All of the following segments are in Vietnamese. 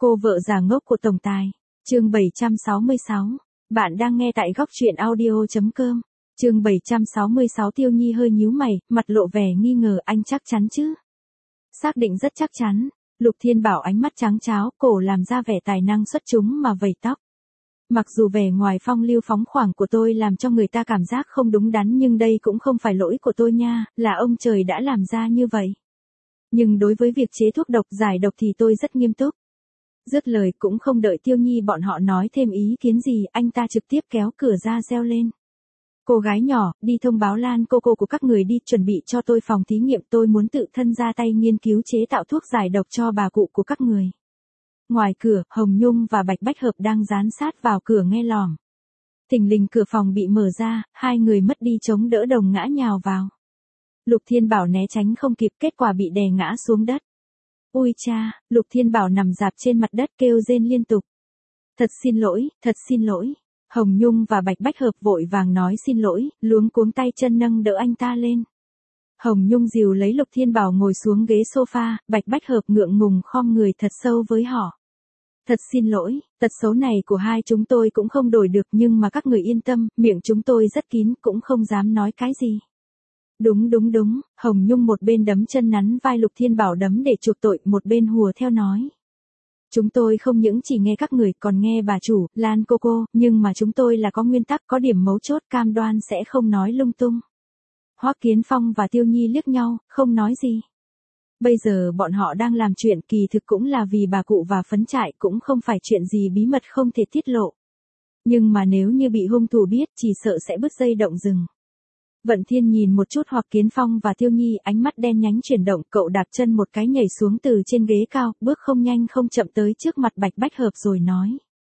Cô vợ già ngốc của tổng tài. Chương 766. Bạn đang nghe tại góc truyện audio.com. Chương 766. Tiêu Nhi hơi nhíu mày, mặt lộ vẻ nghi ngờ. Anh chắc chắn chứ? Xác định rất chắc chắn. Lục Thiên Bảo ánh mắt trắng tráo, cổ làm ra vẻ tài năng xuất chúng mà vẩy tóc. Mặc dù vẻ ngoài phong lưu phóng khoáng của tôi làm cho người ta cảm giác không đúng đắn, nhưng đây cũng không phải lỗi của tôi nha, là ông trời đã làm ra như vậy. Nhưng đối với việc chế thuốc độc giải độc thì tôi rất nghiêm túc. Dứt lời cũng không đợi Tiêu Nhi bọn họ nói thêm ý kiến gì, anh ta trực tiếp kéo cửa ra reo lên. Cô gái nhỏ, đi thông báo Lan cô của các người đi, chuẩn bị cho tôi phòng thí nghiệm, tôi muốn tự thân ra tay nghiên cứu chế tạo thuốc giải độc cho bà cụ của các người. Ngoài cửa, Hồng Nhung và Bạch Bách Hợp đang dán sát vào cửa nghe lỏm. Thình lình cửa phòng bị mở ra, hai người mất đi chống đỡ đồng ngã nhào vào. Lục Thiên Bảo né tránh không kịp, kết quả bị đè ngã xuống đất. Ui cha, Lục Thiên Bảo nằm rạp trên mặt đất kêu rên liên tục. Thật xin lỗi, thật xin lỗi. Hồng Nhung và Bạch Bách Hợp vội vàng nói xin lỗi, luống cuống tay chân nâng đỡ anh ta lên. Hồng Nhung dìu lấy Lục Thiên Bảo ngồi xuống ghế sofa, Bạch Bách Hợp ngượng ngùng khom người thật sâu với họ. Thật xin lỗi, tật xấu này của hai chúng tôi cũng không đổi được, nhưng mà các người yên tâm, miệng chúng tôi rất kín, cũng không dám nói cái gì. Đúng, Hồng Nhung một bên đấm chân nắn vai Lục Thiên Bảo đấm để chuộc tội, một bên hùa theo nói. Chúng tôi không những chỉ nghe các người, còn nghe bà chủ, Lan cô, nhưng mà chúng tôi là có nguyên tắc, có điểm mấu chốt, cam đoan sẽ không nói lung tung. Hoắc Kiến Phong và Tiêu Nhi liếc nhau, không nói gì. Bây giờ bọn họ đang làm chuyện, kỳ thực cũng là vì bà cụ và phấn trại, cũng không phải chuyện gì bí mật không thể tiết lộ. Nhưng mà nếu như bị hung thủ biết, chỉ sợ sẽ bứt dây động rừng. Vận Thiên nhìn một chút Hoắc Kiến Phong và Tiêu Nhi, ánh mắt đen nhánh chuyển động, cậu đạp chân một cái nhảy xuống từ trên ghế cao, bước không nhanh không chậm tới trước mặt Bạch Bách Hợp rồi nói.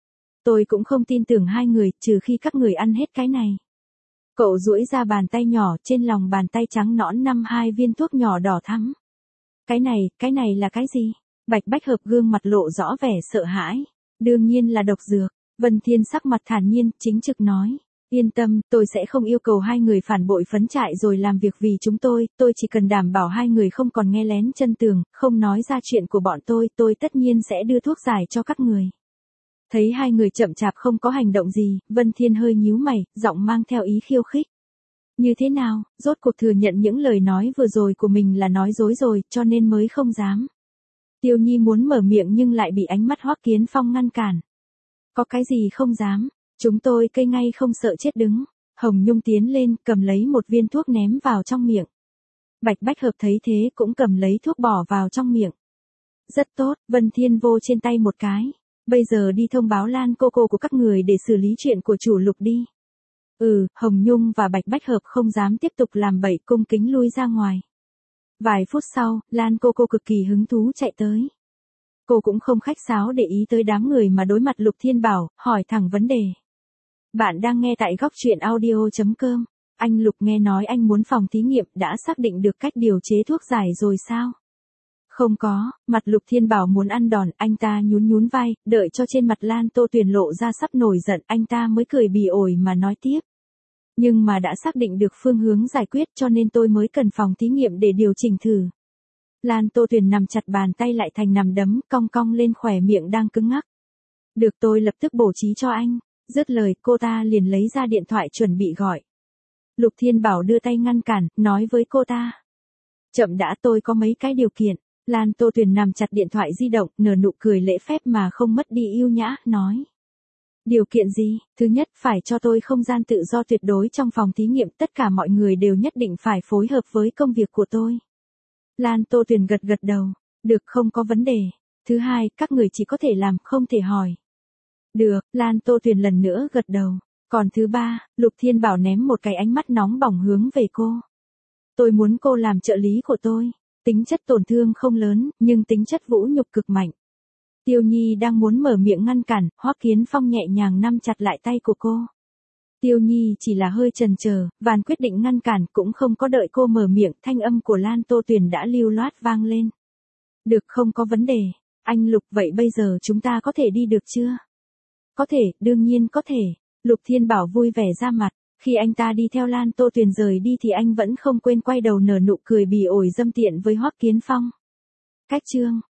Tôi cũng không tin tưởng hai người, trừ khi các người ăn hết cái này. Cậu duỗi ra bàn tay nhỏ, trên lòng bàn tay trắng nõn 2 viên thuốc nhỏ đỏ thắm. Cái này là cái gì? Bạch Bách Hợp gương mặt lộ rõ vẻ sợ hãi. Đương nhiên là độc dược. Vân Thiên sắc mặt thản nhiên, chính trực nói. Yên tâm, tôi sẽ không yêu cầu hai người phản bội phấn trại rồi làm việc vì chúng tôi chỉ cần đảm bảo hai người không còn nghe lén chân tường, không nói ra chuyện của bọn tôi tất nhiên sẽ đưa thuốc giải cho các người. Thấy hai người chậm chạp không có hành động gì, Vân Thiên hơi nhíu mày, giọng mang theo ý khiêu khích. Như thế nào, rốt cuộc thừa nhận những lời nói vừa rồi của mình là nói dối rồi, cho nên mới không dám. Tiêu Nhi muốn mở miệng nhưng lại bị ánh mắt Hoắc Kiến Phong ngăn cản. Có cái gì không dám, chúng tôi cây ngay không sợ chết đứng. Hồng Nhung tiến lên, cầm lấy một viên thuốc ném vào trong miệng. Bạch Bách Hợp thấy thế cũng cầm lấy thuốc bỏ vào trong miệng. Rất tốt, Vân Thiên vô trên tay một cái. Bây giờ đi thông báo Lan cô của các người để xử lý chuyện của chủ Lục đi. Hồng Nhung và Bạch Bách Hợp không dám tiếp tục làm bậy, cung kính lui ra ngoài. Vài phút sau, Lan cô cực kỳ hứng thú chạy tới. Cô cũng không khách sáo để ý tới đám người mà đối mặt Lục Thiên Bảo, hỏi thẳng vấn đề. Bạn đang nghe tại góc truyện audio.com. Anh Lục, nghe nói anh muốn phòng thí nghiệm, đã xác định được cách điều chế thuốc giải rồi sao? Không có, mặt Lục Thiên Bảo muốn ăn đòn, anh ta nhún vai, đợi cho trên mặt Lan Tô Tuyền lộ ra sắp nổi giận, anh ta mới cười bỉ ổi mà nói tiếp. Nhưng mà đã xác định được phương hướng giải quyết, cho nên tôi mới cần phòng thí nghiệm để điều chỉnh thử. Lan Tô Tuyền nằm chặt bàn tay lại thành nằm đấm, cong cong lên khóe miệng đang cứng ngắc. Được, tôi lập tức bổ trí cho anh. Dứt lời, cô ta liền lấy ra điện thoại chuẩn bị gọi. Lục Thiên Bảo đưa tay ngăn cản, nói với cô ta. Chậm đã, tôi có mấy cái điều kiện. Lan Tô Tuyền nằm chặt điện thoại di động, nở nụ cười lễ phép mà không mất đi yêu nhã, nói. Điều kiện gì? Thứ nhất, phải cho tôi không gian tự do tuyệt đối trong phòng thí nghiệm, tất cả mọi người đều nhất định phải phối hợp với công việc của tôi. Lan Tô Tuyền gật đầu. Được, không có vấn đề. Thứ hai, các người chỉ có thể làm, không thể hỏi. Được, Lan Tô Tuyền lần nữa gật đầu. Còn thứ ba, Lục Thiên Bảo ném một cái ánh mắt nóng bỏng hướng về cô. Tôi muốn cô làm trợ lý của tôi. Tính chất tổn thương không lớn, nhưng tính chất vũ nhục cực mạnh. Tiêu Nhi đang muốn mở miệng ngăn cản, Hoắc Kiến Phong nhẹ nhàng nắm chặt lại tay của cô. Tiêu Nhi chỉ là hơi chần chờ, vàn quyết định ngăn cản, cũng không có đợi cô mở miệng, thanh âm của Lan Tô Tuyền đã lưu loát vang lên. Được, không có vấn đề. Anh Lục, vậy bây giờ chúng ta có thể đi được chưa? Có thể, đương nhiên có thể. Lục Thiên Bảo vui vẻ ra mặt. Khi anh ta đi theo Lan Tô Tuyền rời đi thì anh vẫn không quên quay đầu nở nụ cười bỉ ổi dâm tiện với Hoắc Kiến Phong. Cách chương